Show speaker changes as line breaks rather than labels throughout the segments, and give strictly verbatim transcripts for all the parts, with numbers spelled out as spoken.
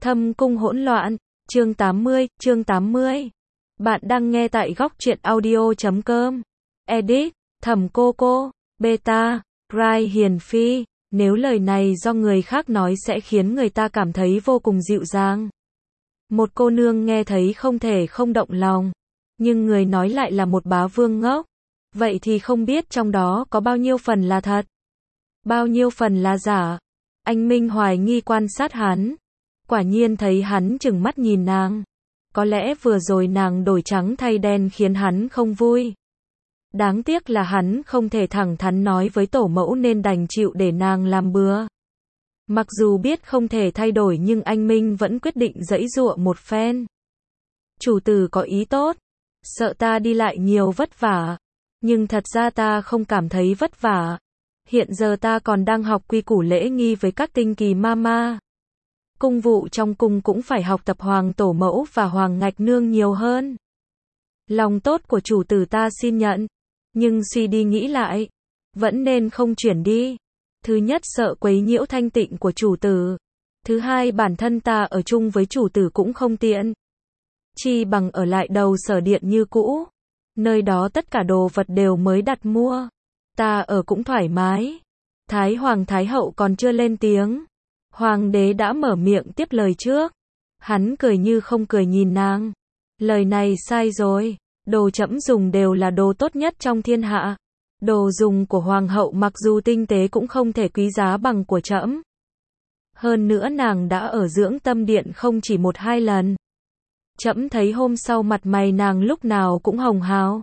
Thâm cung hỗn loạn, chương tám mươi, chương tám mươi. Bạn đang nghe tại góc truyện audio chấm com. Edit, Thẩm Cô Cô, Beta, Rai Hiền Phi. Nếu lời này do người khác nói sẽ khiến người ta cảm thấy vô cùng dịu dàng. Một cô nương nghe thấy không thể không động lòng. Nhưng người nói lại là một bá vương ngốc. Vậy thì không biết trong đó có bao nhiêu phần là thật, bao nhiêu phần là giả. Anh Minh hoài nghi quan sát hắn. Quả nhiên thấy hắn chừng mắt nhìn nàng. Có lẽ vừa rồi nàng đổi trắng thay đen khiến hắn không vui. Đáng tiếc là hắn không thể thẳng thắn nói với tổ mẫu nên đành chịu để nàng làm bừa. Mặc dù biết không thể thay đổi nhưng anh Minh vẫn quyết định giãy giụa một phen. Chủ tử có ý tốt, sợ ta đi lại nhiều vất vả. Nhưng thật ra ta không cảm thấy vất vả. Hiện giờ ta còn đang học quy củ lễ nghi với các tinh kỳ ma ma. Cung vụ trong cung cũng phải học tập hoàng tổ mẫu và hoàng ngạch nương nhiều hơn. Lòng tốt của chủ tử ta xin nhận. Nhưng suy đi nghĩ lại, vẫn nên không chuyển đi. Thứ nhất sợ quấy nhiễu thanh tịnh của chủ tử. Thứ hai bản thân ta ở chung với chủ tử cũng không tiện. Chi bằng ở lại đầu sở điện như cũ. Nơi đó tất cả đồ vật đều mới đặt mua. Ta ở cũng thoải mái. Thái Hoàng Thái Hậu còn chưa lên tiếng. Hoàng đế đã mở miệng tiếp lời trước. Hắn cười như không cười nhìn nàng. Lời này sai rồi. Đồ trẫm dùng đều là đồ tốt nhất trong thiên hạ. Đồ dùng của Hoàng hậu mặc dù tinh tế cũng không thể quý giá bằng của trẫm. Hơn nữa nàng đã ở dưỡng tâm điện không chỉ một hai lần. Trẫm thấy hôm sau mặt mày nàng lúc nào cũng hồng hào.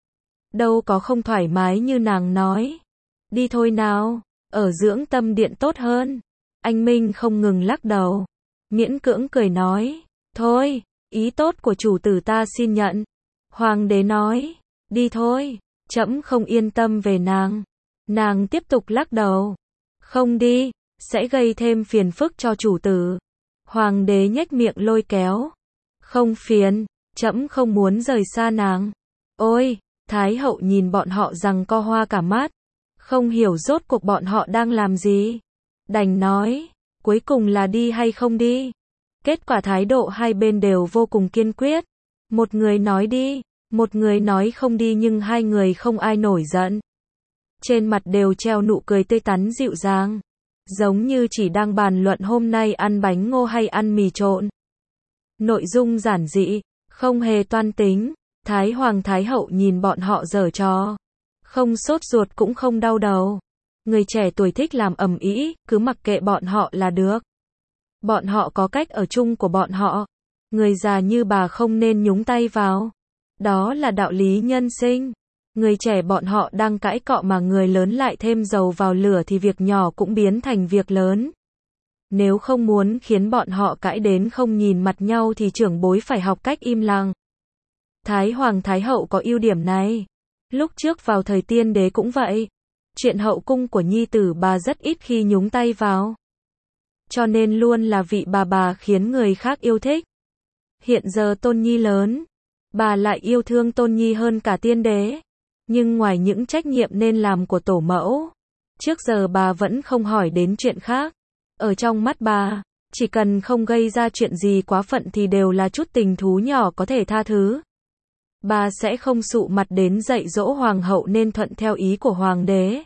Đâu có không thoải mái như nàng nói. Đi thôi nào, ở dưỡng tâm điện tốt hơn. Anh Minh không ngừng lắc đầu. Miễn cưỡng cười nói. Thôi, ý tốt của chủ tử ta xin nhận. Hoàng đế nói. Đi thôi, trẫm không yên tâm về nàng. Nàng tiếp tục lắc đầu. Không đi, sẽ gây thêm phiền phức cho chủ tử. Hoàng đế nhếch miệng lôi kéo. Không phiền, trẫm không muốn rời xa nàng. Ôi, Thái hậu nhìn bọn họ giằng co hoa cả mắt. Không hiểu rốt cuộc bọn họ đang làm gì. Đành nói, cuối cùng là đi hay không đi. Kết quả thái độ hai bên đều vô cùng kiên quyết. Một người nói đi, một người nói không đi nhưng hai người không ai nổi giận. Trên mặt đều treo nụ cười tươi tắn dịu dàng. Giống như chỉ đang bàn luận hôm nay ăn bánh ngô hay ăn mì trộn. Nội dung giản dị, không hề toan tính. Thái Hoàng Thái Hậu nhìn bọn họ giở trò. Không sốt ruột cũng không đau đầu. Người trẻ tuổi thích làm ầm ĩ, cứ mặc kệ bọn họ là được. Bọn họ có cách ở chung của bọn họ. Người già như bà không nên nhúng tay vào. Đó là đạo lý nhân sinh. Người trẻ bọn họ đang cãi cọ mà người lớn lại thêm dầu vào lửa thì việc nhỏ cũng biến thành việc lớn. Nếu không muốn khiến bọn họ cãi đến không nhìn mặt nhau thì trưởng bối phải học cách im lặng. Thái Hoàng Thái Hậu có ưu điểm này. Lúc trước vào thời tiên đế cũng vậy. Chuyện hậu cung của nhi tử bà rất ít khi nhúng tay vào. Cho nên luôn là vị bà bà khiến người khác yêu thích. Hiện giờ tôn nhi lớn. Bà lại yêu thương tôn nhi hơn cả tiên đế. Nhưng ngoài những trách nhiệm nên làm của tổ mẫu. Trước giờ bà vẫn không hỏi đến chuyện khác. Ở trong mắt bà, chỉ cần không gây ra chuyện gì quá phận thì đều là chút tình thú nhỏ có thể tha thứ. Bà sẽ không sụ mặt đến dạy dỗ hoàng hậu nên thuận theo ý của hoàng đế.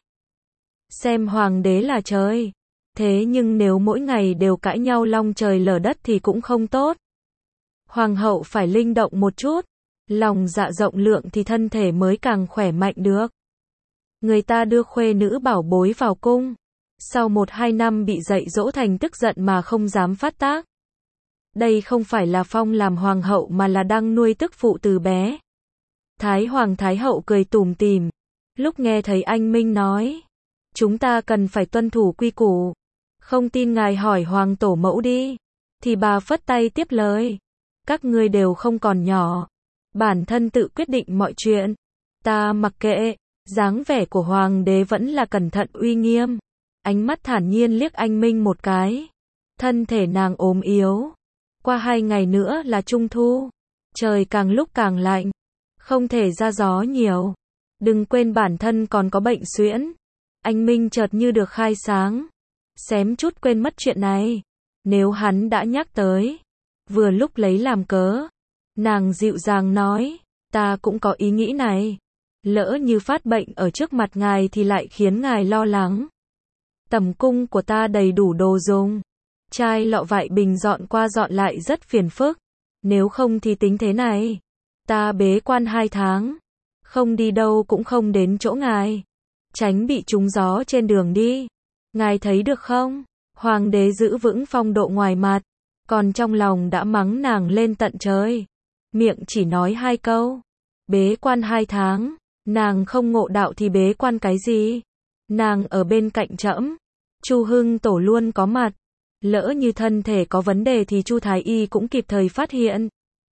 Xem hoàng đế là trời. Thế nhưng nếu mỗi ngày đều cãi nhau long trời lở đất thì cũng không tốt. Hoàng hậu phải linh động một chút. Lòng dạ rộng lượng thì thân thể mới càng khỏe mạnh được. Người ta đưa khuê nữ bảo bối vào cung. Sau một hai năm bị dạy dỗ thành tức giận mà không dám phát tác. Đây không phải là phong làm hoàng hậu mà là đang nuôi tức phụ từ bé. Thái Hoàng Thái Hậu cười tủm tỉm. Lúc nghe thấy anh Minh nói. Chúng ta cần phải tuân thủ quy củ. Không tin ngài hỏi hoàng tổ mẫu đi. Thì bà phất tay tiếp lời. Các ngươi đều không còn nhỏ. Bản thân tự quyết định mọi chuyện. Ta mặc kệ. Dáng vẻ của hoàng đế vẫn là cẩn thận uy nghiêm. Ánh mắt thản nhiên liếc anh Minh một cái. Thân thể nàng ốm yếu. Qua hai ngày nữa là trung thu. Trời càng lúc càng lạnh. Không thể ra gió nhiều. Đừng quên bản thân còn có bệnh suyễn. Anh Minh chợt như được khai sáng. Xém chút quên mất chuyện này. nếu hắn đã nhắc tới, vừa lúc lấy làm cớ. Nàng dịu dàng nói, ta cũng có ý nghĩ này. Lỡ như phát bệnh ở trước mặt ngài thì lại khiến ngài lo lắng. Tầm cung của ta đầy đủ đồ dùng. Chai lọ vại bình dọn qua dọn lại rất phiền phức. Nếu không thì tính thế này. Ta bế quan hai tháng. Không đi đâu cũng không đến chỗ ngài. Tránh bị trúng gió trên đường đi. Ngài thấy được không? Hoàng đế giữ vững phong độ ngoài mặt. Còn trong lòng đã mắng nàng lên tận trời. Miệng chỉ nói hai câu. Bế quan hai tháng. Nàng không ngộ đạo thì bế quan cái gì? Nàng ở bên cạnh trẫm. Chu Hưng Tổ luôn có mặt. Lỡ như thân thể có vấn đề thì Chu Thái Y cũng kịp thời phát hiện.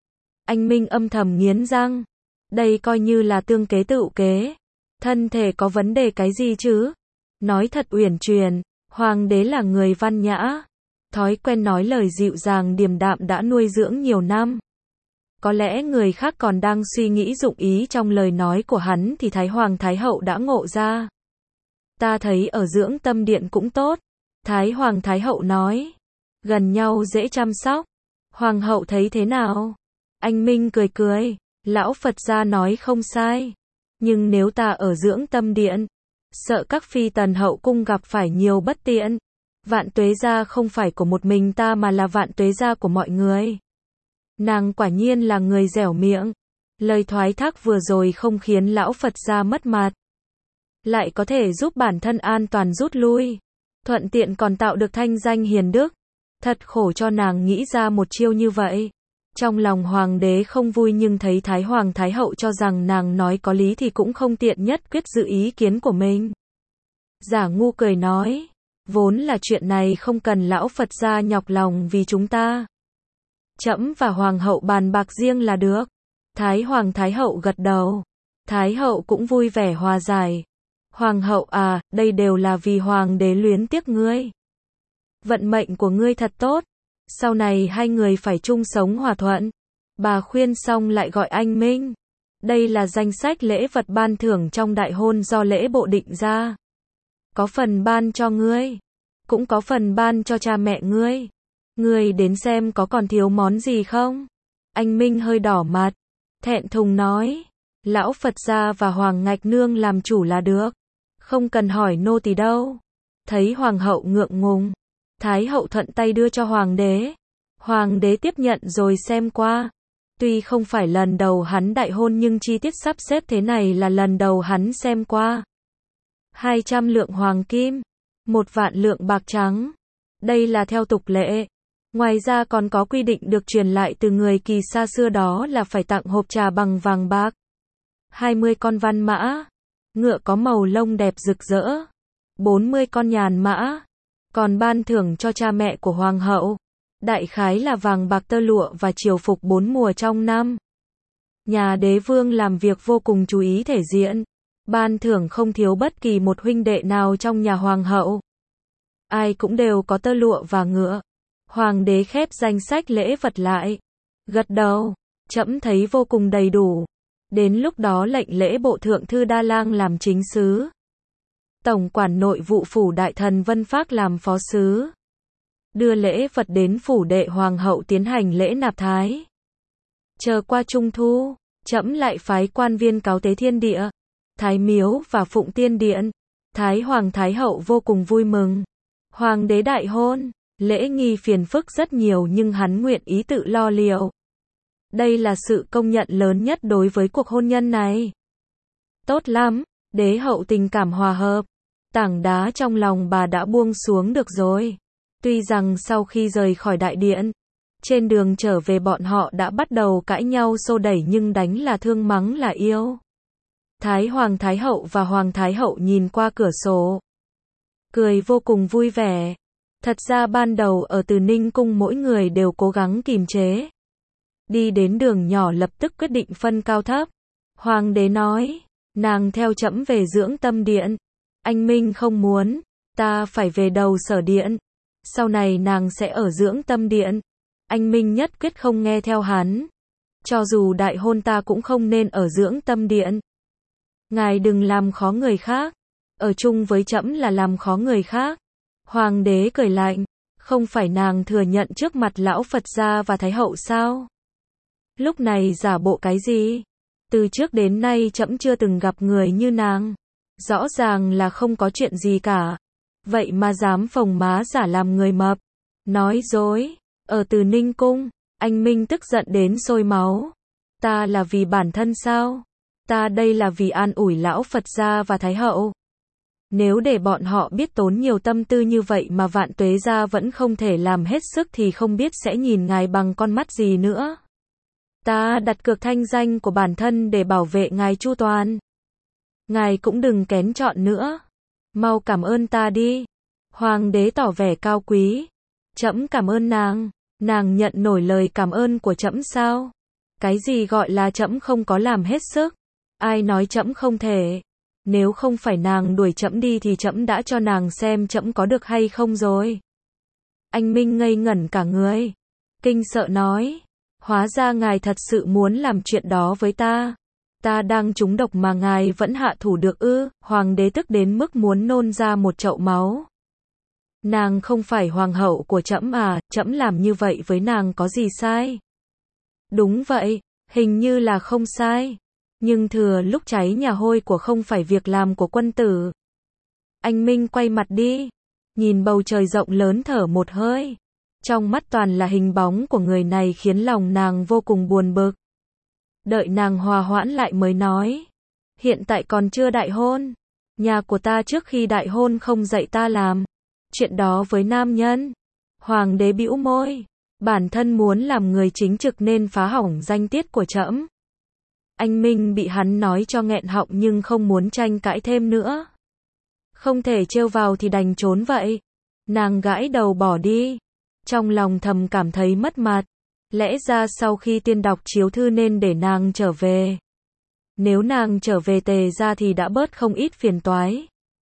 Anh Minh âm thầm nghiến răng. Đây coi như là tương kế tựu kế. Thân thể có vấn đề cái gì chứ? Nói thật uyển chuyển, hoàng đế là người văn nhã. Thói quen nói lời dịu dàng điềm đạm đã nuôi dưỡng nhiều năm. Có lẽ người khác còn đang suy nghĩ dụng ý trong lời nói của hắn thì Thái Hoàng Thái Hậu đã ngộ ra. Ta thấy ở dưỡng tâm điện cũng tốt. Thái Hoàng Thái Hậu nói. Gần nhau dễ chăm sóc. Hoàng hậu thấy thế nào? Anh Minh cười cười. Lão Phật gia nói không sai. Nhưng nếu ta ở dưỡng tâm điện, sợ các phi tần hậu cung gặp phải nhiều bất tiện. Vạn tuế gia không phải của một mình ta mà là vạn tuế gia của mọi người. Nàng quả nhiên là người dẻo miệng. Lời thoái thác vừa rồi không khiến lão Phật gia mất mặt. Lại có thể giúp bản thân an toàn rút lui. Thuận tiện còn tạo được thanh danh hiền đức. Thật khổ cho nàng nghĩ ra một chiêu như vậy. Trong lòng hoàng đế không vui nhưng thấy Thái Hoàng Thái Hậu cho rằng nàng nói có lý thì cũng không tiện nhất quyết giữ ý kiến của mình. Giả ngu cười nói. Vốn là chuyện này không cần lão Phật gia nhọc lòng vì chúng ta. Trẫm và Hoàng hậu bàn bạc riêng là được. Thái Hoàng Thái Hậu gật đầu. Thái Hậu cũng vui vẻ hòa giải. Hoàng hậu à, đây đều là vì Hoàng đế luyến tiếc ngươi. Vận mệnh của ngươi thật tốt. Sau này hai người phải chung sống hòa thuận. Bà khuyên xong lại gọi anh Minh. Đây là danh sách lễ vật ban thưởng trong đại hôn do lễ bộ định ra. Có phần ban cho ngươi. Cũng có phần ban cho cha mẹ ngươi. Ngươi đến xem có còn thiếu món gì không? Anh Minh hơi đỏ mặt. Thẹn thùng nói. Lão Phật gia và Hoàng Ngạch Nương làm chủ là được. Không cần hỏi nô tỳ đâu. Thấy Hoàng hậu ngượng ngùng. Thái hậu thuận tay đưa cho Hoàng đế. Hoàng đế tiếp nhận rồi xem qua. Tuy không phải lần đầu hắn đại hôn nhưng chi tiết sắp xếp thế này là lần đầu hắn xem qua. hai trăm lượng hoàng kim. Một vạn lượng bạc trắng. Đây là theo tục lệ. Ngoài ra còn có quy định được truyền lại từ người Kỳ xa xưa đó là phải tặng hộp trà bằng vàng bạc. hai mươi con văn mã. Ngựa có màu lông đẹp rực rỡ. bốn mươi con nhàn mã. Còn ban thưởng cho cha mẹ của Hoàng hậu. Đại khái là vàng bạc tơ lụa và triều phục bốn mùa trong năm. Nhà đế vương làm việc vô cùng chú ý thể diện. Ban thưởng không thiếu bất kỳ một huynh đệ nào trong nhà Hoàng hậu. Ai cũng đều có tơ lụa và ngựa. Hoàng đế khép danh sách lễ vật lại. Gật đầu. Trẫm thấy vô cùng đầy đủ. Đến lúc đó lệnh lễ bộ thượng thư Đa Lang làm chính sứ. Tổng quản nội vụ phủ đại thần Vân Phác làm phó sứ. Đưa lễ vật đến phủ đệ hoàng hậu tiến hành lễ nạp thái. Chờ qua trung thu, trẫm lại phái quan viên cáo tế thiên địa, thái miếu và phụng tiên điện. Thái Hoàng Thái Hậu vô cùng vui mừng. Hoàng đế đại hôn, lễ nghi phiền phức rất nhiều nhưng hắn nguyện ý tự lo liệu. Đây là sự công nhận lớn nhất đối với cuộc hôn nhân này. Tốt lắm, đế hậu tình cảm hòa hợp. Tảng đá trong lòng bà đã buông xuống được rồi. Tuy rằng sau khi rời khỏi đại điện, trên đường trở về bọn họ đã bắt đầu cãi nhau xô đẩy nhưng đánh là thương mắng là yêu. Thái Hoàng Thái Hậu và Hoàng Thái Hậu nhìn qua cửa sổ. Cười vô cùng vui vẻ. Thật ra ban đầu ở Từ Ninh Cung mỗi người đều cố gắng kìm chế. Đi đến đường nhỏ lập tức quyết định phân cao thấp. Hoàng đế nói, nàng theo trẫm về dưỡng tâm điện. Anh Minh không muốn, ta phải về đầu sở điện. Sau này nàng sẽ ở dưỡng tâm điện. Anh Minh nhất quyết không nghe theo hắn. Cho dù đại hôn ta cũng không nên ở dưỡng tâm điện. Ngài đừng làm khó người khác. Ở chung với trẫm là làm khó người khác. Hoàng đế cười lạnh. Không phải nàng thừa nhận trước mặt lão Phật gia và Thái hậu sao? Lúc này giả bộ cái gì? Từ trước đến nay trẫm chưa từng gặp người như nàng. Rõ ràng là không có chuyện gì cả. Vậy mà dám phồng má giả làm người mập. Nói dối. Ở Từ Ninh Cung, anh Minh tức giận đến sôi máu. Ta là vì bản thân sao? Ta đây là vì an ủi lão Phật gia và Thái hậu. Nếu để bọn họ biết tốn nhiều tâm tư như vậy mà Vạn Tuế gia vẫn không thể làm hết sức thì không biết sẽ nhìn ngài bằng con mắt gì nữa. Ta đặt cược thanh danh của bản thân để bảo vệ ngài chu toàn. Ngài cũng đừng kén chọn nữa. Mau cảm ơn ta đi. Hoàng đế tỏ vẻ cao quý. Trẫm cảm ơn nàng. Nàng nhận nổi lời cảm ơn của trẫm sao? Cái gì gọi là trẫm không có làm hết sức? Ai nói trẫm không thể? Nếu không phải nàng đuổi trẫm đi thì trẫm đã cho nàng xem trẫm có được hay không rồi. Anh Minh ngây ngẩn cả người. Kinh sợ nói. Hóa ra ngài thật sự muốn làm chuyện đó với ta. Ta đang trúng độc mà ngài vẫn hạ thủ được ư? Hoàng đế tức đến mức muốn nôn ra một chậu máu. Nàng không phải hoàng hậu của trẫm à? Trẫm làm như vậy với nàng có gì sai? Đúng vậy, hình như là không sai. Nhưng thừa lúc cháy nhà hôi của không phải việc làm của quân tử. Anh Minh quay mặt đi, nhìn bầu trời rộng lớn thở một hơi. Trong mắt toàn là hình bóng của người này khiến lòng nàng vô cùng buồn bực. Đợi nàng hòa hoãn lại mới nói. Hiện tại còn chưa đại hôn. Nhà của ta trước khi đại hôn không dạy ta làm chuyện đó với nam nhân. Hoàng đế bĩu môi. Bản thân muốn làm người chính trực nên phá hỏng danh tiết của trẫm. Anh Minh bị hắn nói cho nghẹn họng nhưng không muốn tranh cãi thêm nữa. Không thể trêu vào thì đành trốn vậy. Nàng gãi đầu bỏ đi. Trong lòng thầm cảm thấy mất mặt. Lẽ ra sau khi tiên đọc chiếu thư nên để nàng trở về. Nếu nàng trở về Tề gia thì đã bớt không ít phiền toái.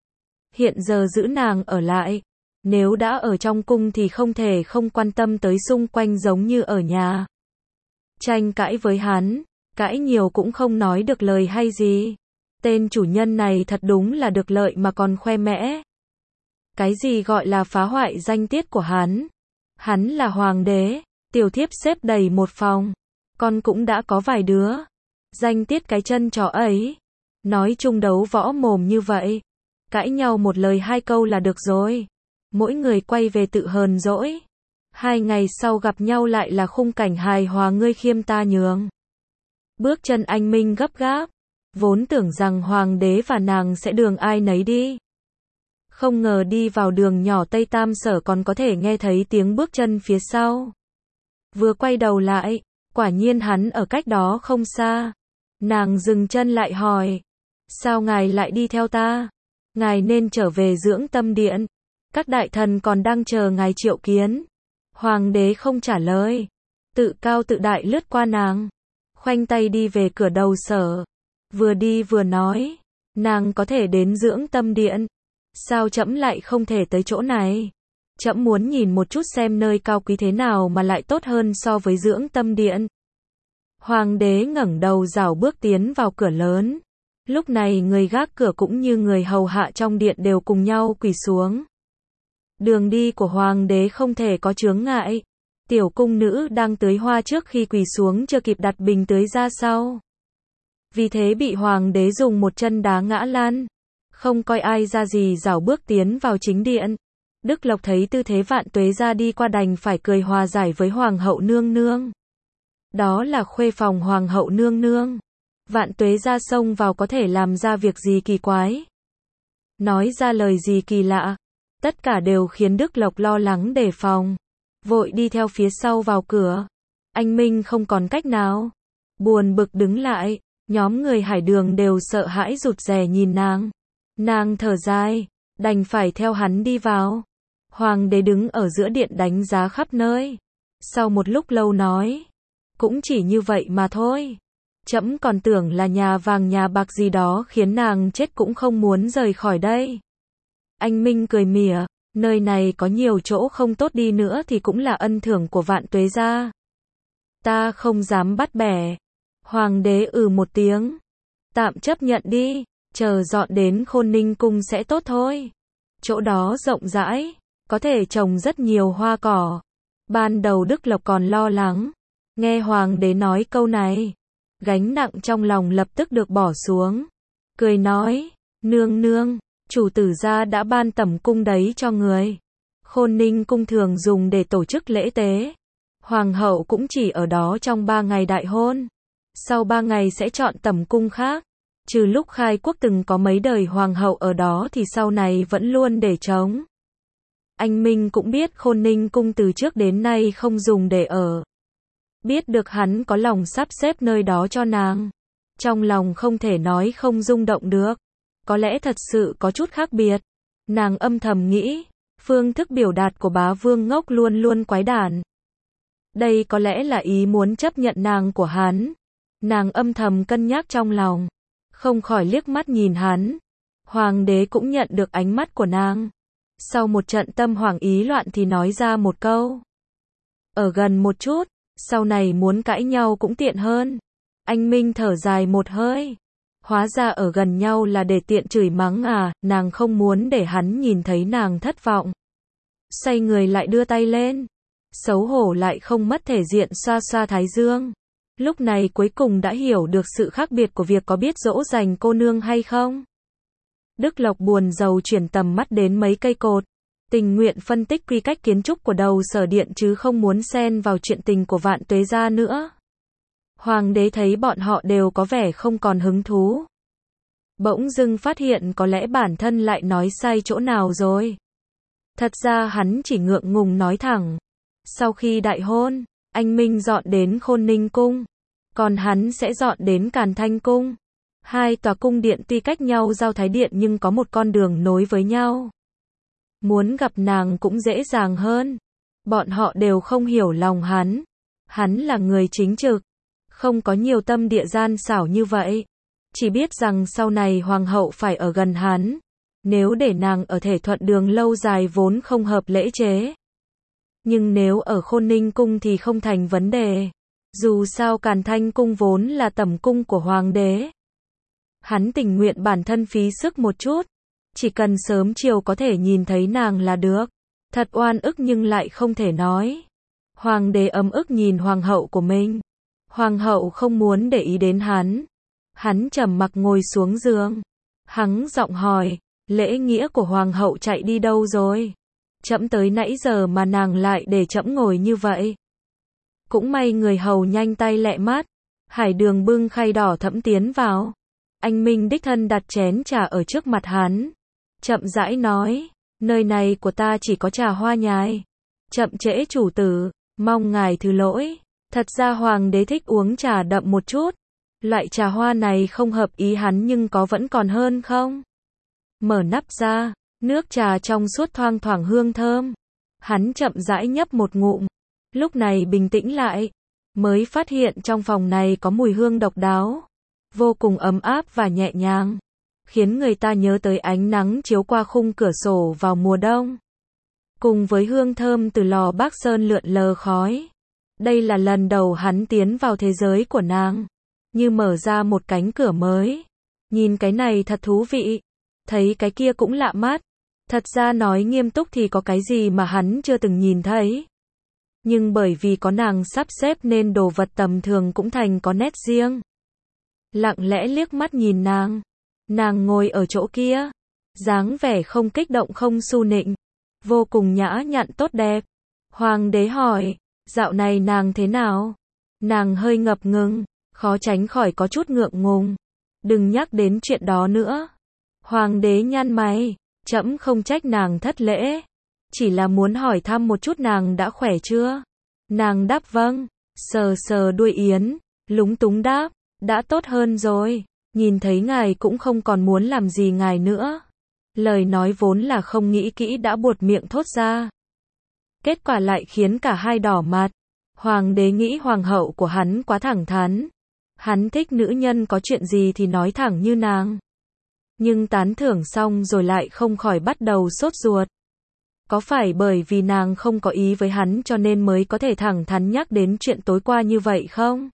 Hiện giờ giữ nàng ở lại. Nếu đã ở trong cung thì không thể không quan tâm tới xung quanh giống như ở nhà. Tranh cãi với hắn, cãi nhiều cũng không nói được lời hay gì. Tên chủ nhân này thật đúng là được lợi mà còn khoe mẽ. Cái gì gọi là phá hoại danh tiết của hắn? Hắn là hoàng đế, tiểu thiếp xếp đầy một phòng. Con cũng đã có vài đứa. Danh tiết cái chân chó ấy. Nói chung đấu võ mồm như vậy. Cãi nhau một lời hai câu là được rồi. Mỗi người quay về tự hờn dỗi. Hai ngày sau gặp nhau lại là khung cảnh hài hòa ngươi khiêm ta nhường. Bước chân anh Minh gấp gáp. Vốn tưởng rằng hoàng đế và nàng sẽ đường ai nấy đi. Không ngờ đi vào đường nhỏ Tây Tam Sở còn có thể nghe thấy tiếng bước chân phía sau. Vừa quay đầu lại, quả nhiên hắn ở cách đó không xa. Nàng dừng chân lại hỏi. Sao ngài lại đi theo ta? Ngài nên trở về dưỡng tâm điện. Các đại thần còn đang chờ ngài triệu kiến. Hoàng đế không trả lời. Tự cao tự đại lướt qua nàng. Khoanh tay đi về cửa đầu sở. Vừa đi vừa nói. Nàng có thể đến dưỡng tâm điện. Sao trẫm lại không thể tới chỗ này? Trẫm muốn nhìn một chút xem nơi cao quý thế nào mà lại tốt hơn so với dưỡng tâm điện. Hoàng đế ngẩng đầu rảo bước tiến vào cửa lớn. Lúc này người gác cửa cũng như người hầu hạ trong điện đều cùng nhau quỳ xuống. Đường đi của hoàng đế không thể có chướng ngại. Tiểu cung nữ đang tưới hoa trước khi quỳ xuống chưa kịp đặt bình tưới ra sau. Vì thế bị hoàng đế dùng một chân đá ngã lăn. Không coi ai ra gì rảo bước tiến vào chính điện. Đức Lộc thấy tư thế Vạn Tuế gia đi qua đành phải cười hòa giải với hoàng hậu nương nương. Đó là khuê phòng hoàng hậu nương nương. Vạn Tuế gia xông vào có thể làm ra việc gì kỳ quái. Nói ra lời gì kỳ lạ. Tất cả đều khiến Đức Lộc lo lắng đề phòng. Vội đi theo phía sau vào cửa. Anh Minh không còn cách nào. Buồn bực đứng lại. Nhóm người Hải Đường đều sợ hãi rụt rè nhìn nàng. Nàng thở dài. Đành phải theo hắn đi vào. Hoàng đế đứng ở giữa điện đánh giá khắp nơi. Sau một lúc lâu nói. Cũng chỉ như vậy mà thôi. Trẫm còn tưởng là nhà vàng nhà bạc gì đó khiến nàng chết cũng không muốn rời khỏi đây. Anh Minh cười mỉa. Nơi này có nhiều chỗ không tốt đi nữa thì cũng là ân thưởng của Vạn Tuế gia. Ta không dám bắt bẻ. Hoàng đế ừ một tiếng. Tạm chấp nhận đi. Chờ dọn đến Khôn Ninh cung sẽ tốt thôi. Chỗ đó rộng rãi. có thể trồng rất nhiều hoa cỏ. Ban đầu Đức Lộc còn lo lắng, nghe hoàng đế nói câu này, gánh nặng trong lòng lập tức được bỏ xuống. Cười nói, nương nương, chủ tử gia đã ban tẩm cung đấy cho người. Khôn Ninh cung thường dùng để tổ chức lễ tế. Hoàng hậu cũng chỉ ở đó trong ba ngày đại hôn. Sau ba ngày sẽ chọn tẩm cung khác. Trừ lúc khai quốc từng có mấy đời hoàng hậu ở đó thì sau này vẫn luôn để trống. Anh Minh cũng biết Khôn Ninh cung từ trước đến nay không dùng để ở. Biết được hắn có lòng sắp xếp nơi đó cho nàng. Trong lòng không thể nói không rung động được. Có lẽ thật sự có chút khác biệt. Nàng âm thầm nghĩ, phương thức biểu đạt của bá vương ngốc luôn luôn quái đản. Đây có lẽ là ý muốn chấp nhận nàng của hắn. Nàng âm thầm cân nhắc trong lòng, không khỏi liếc mắt nhìn hắn. Hoàng đế cũng nhận được ánh mắt của nàng. Sau một trận tâm hoảng ý loạn thì nói ra một câu. Ở gần một chút, sau này muốn cãi nhau cũng tiện hơn. Anh Minh thở dài một hơi. Hóa ra ở gần nhau là để tiện chửi mắng à, nàng không muốn để hắn nhìn thấy nàng thất vọng. Xoay người lại đưa tay lên. Xấu hổ lại không mất thể diện xoa xoa thái dương. Lúc này cuối cùng đã hiểu được sự khác biệt của việc có biết dỗ dành cô nương hay không. Đức Lộc buồn rầu chuyển tầm mắt đến mấy cây cột. Tình nguyện phân tích quy cách kiến trúc của đầu sở điện chứ không muốn xen vào chuyện tình của Vạn Tuế gia nữa. Hoàng đế thấy bọn họ đều có vẻ không còn hứng thú. Bỗng dưng phát hiện có lẽ bản thân lại nói sai chỗ nào rồi. Thật ra hắn chỉ ngượng ngùng nói thẳng. Sau khi đại hôn, anh Minh dọn đến Khôn Ninh cung. Còn hắn sẽ dọn đến Càn Thanh cung. Hai tòa cung điện tuy cách nhau giao thái điện nhưng có một con đường nối với nhau. Muốn gặp nàng cũng dễ dàng hơn. Bọn họ đều không hiểu lòng hắn. Hắn là người chính trực. Không có nhiều tâm địa gian xảo như vậy. Chỉ biết rằng sau này hoàng hậu phải ở gần hắn. Nếu để nàng ở thể thuận đường lâu dài vốn không hợp lễ chế. Nhưng nếu ở Khôn Ninh cung thì không thành vấn đề. Dù sao Càn Thanh cung vốn là tẩm cung của hoàng đế. Hắn tình nguyện bản thân phí sức một chút. Chỉ cần sớm chiều có thể nhìn thấy nàng là được. Thật oan ức nhưng lại không thể nói. Hoàng đế ấm ức nhìn hoàng hậu của mình. Hoàng hậu không muốn để ý đến hắn. Hắn trầm mặc ngồi xuống giường. Hắn giọng hỏi, lễ nghĩa của hoàng hậu chạy đi đâu rồi? Trẫm tới nãy giờ mà nàng lại để trẫm ngồi như vậy. Cũng may người hầu nhanh tay lẹ mắt. Hải Đường bưng khay đỏ thẫm tiến vào. Anh Minh đích thân đặt chén trà ở trước mặt hắn. Chậm rãi nói, nơi này của ta chỉ có trà hoa nhài. Chậm trễ chủ tử, mong ngài thứ lỗi. Thật ra hoàng đế thích uống trà đậm một chút. Loại trà hoa này không hợp ý hắn nhưng có vẫn còn hơn không? Mở nắp ra, nước trà trong suốt thoang thoảng hương thơm. Hắn chậm rãi nhấp một ngụm. Lúc này bình tĩnh lại. Mới phát hiện trong phòng này có mùi hương độc đáo. Vô cùng ấm áp và nhẹ nhàng. Khiến người ta nhớ tới ánh nắng chiếu qua khung cửa sổ vào mùa đông. Cùng với hương thơm từ lò Bác Sơn lượn lờ khói. Đây là lần đầu hắn tiến vào thế giới của nàng. Như mở ra một cánh cửa mới. Nhìn cái này thật thú vị. Thấy cái kia cũng lạ mắt. Thật ra nói nghiêm túc thì có cái gì mà hắn chưa từng nhìn thấy. Nhưng bởi vì có nàng sắp xếp nên đồ vật tầm thường cũng thành có nét riêng. Lặng lẽ liếc mắt nhìn nàng. Nàng ngồi ở chỗ kia. Dáng vẻ không kích động không su nịnh. Vô cùng nhã nhặn tốt đẹp. Hoàng đế hỏi, dạo này nàng thế nào? Nàng hơi ngập ngừng. Khó tránh khỏi có chút ngượng ngùng. Đừng nhắc đến chuyện đó nữa. Hoàng đế nhăn mày. Trẫm không trách nàng thất lễ. Chỉ là muốn hỏi thăm một chút nàng đã khỏe chưa? Nàng đáp vâng. Sờ sờ đuôi yến. Lúng túng đáp. Đã tốt hơn rồi. Nhìn thấy ngài cũng không còn muốn làm gì ngài nữa. Lời nói vốn là không nghĩ kỹ đã buột miệng thốt ra. Kết quả lại khiến cả hai đỏ mặt. Hoàng đế nghĩ hoàng hậu của hắn quá thẳng thắn. Hắn thích nữ nhân có chuyện gì thì nói thẳng như nàng. Nhưng tán thưởng xong rồi lại không khỏi bắt đầu sốt ruột. Có phải bởi vì nàng không có ý với hắn cho nên mới có thể thẳng thắn nhắc đến chuyện tối qua như vậy không?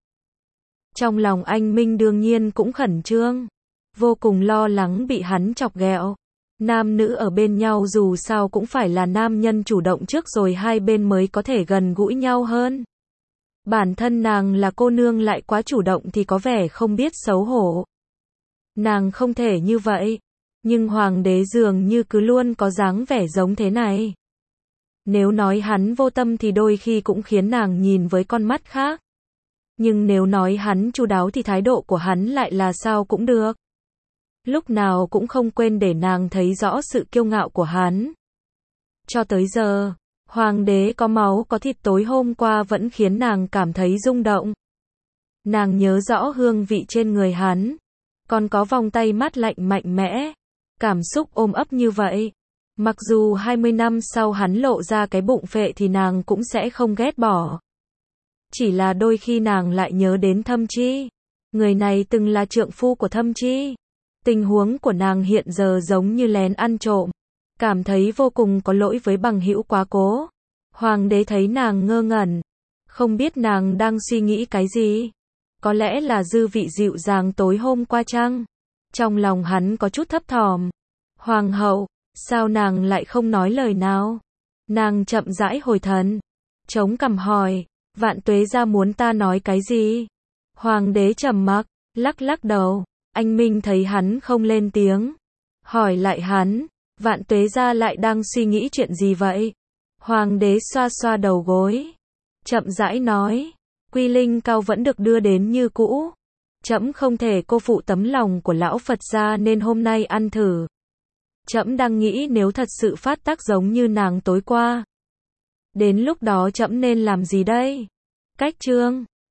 Trong lòng anh Minh đương nhiên cũng khẩn trương. Vô cùng lo lắng bị hắn chọc ghẹo. Nam nữ ở bên nhau dù sao cũng phải là nam nhân chủ động trước rồi hai bên mới có thể gần gũi nhau hơn. Bản thân nàng là cô nương lại quá chủ động thì có vẻ không biết xấu hổ. Nàng không thể như vậy. Nhưng hoàng đế dường như cứ luôn có dáng vẻ giống thế này. Nếu nói hắn vô tâm thì đôi khi cũng khiến nàng nhìn với con mắt khác. Nhưng nếu nói hắn chu đáo thì thái độ của hắn lại là sao cũng được. Lúc nào cũng không quên để nàng thấy rõ sự kiêu ngạo của hắn. Cho tới giờ, hoàng đế có máu có thịt tối hôm qua vẫn khiến nàng cảm thấy rung động. Nàng nhớ rõ hương vị trên người hắn, còn có vòng tay mát lạnh mạnh mẽ, cảm xúc ôm ấp như vậy. Mặc dù hai mươi năm sau hắn lộ ra cái bụng phệ thì nàng cũng sẽ không ghét bỏ. Chỉ là đôi khi nàng lại nhớ đến Thâm Chi. Người này từng là trượng phu của Thâm Chi. Tình huống của nàng hiện giờ giống như lén ăn trộm. Cảm thấy vô cùng có lỗi với bằng hữu quá cố. Hoàng đế thấy nàng ngơ ngẩn. Không biết nàng đang suy nghĩ cái gì. Có lẽ là dư vị dịu dàng tối hôm qua chăng? Trong lòng hắn có chút thấp thỏm. Hoàng hậu, sao nàng lại không nói lời nào? Nàng chậm rãi hồi thần. Chống cằm hỏi, Vạn Tuế gia muốn ta nói cái gì? Hoàng đế trầm mặc, lắc lắc đầu. Anh Minh thấy hắn không lên tiếng. Hỏi lại hắn, Vạn Tuế gia lại đang suy nghĩ chuyện gì vậy? Hoàng đế xoa xoa đầu gối. Chậm rãi nói, Quy Linh Cao vẫn được đưa đến như cũ. Trẫm không thể cô phụ tấm lòng của lão Phật gia nên hôm nay ăn thử. Trẫm đang nghĩ nếu thật sự phát tác giống như nàng tối qua. Đến lúc đó trẫm nên làm gì đây? Cách chương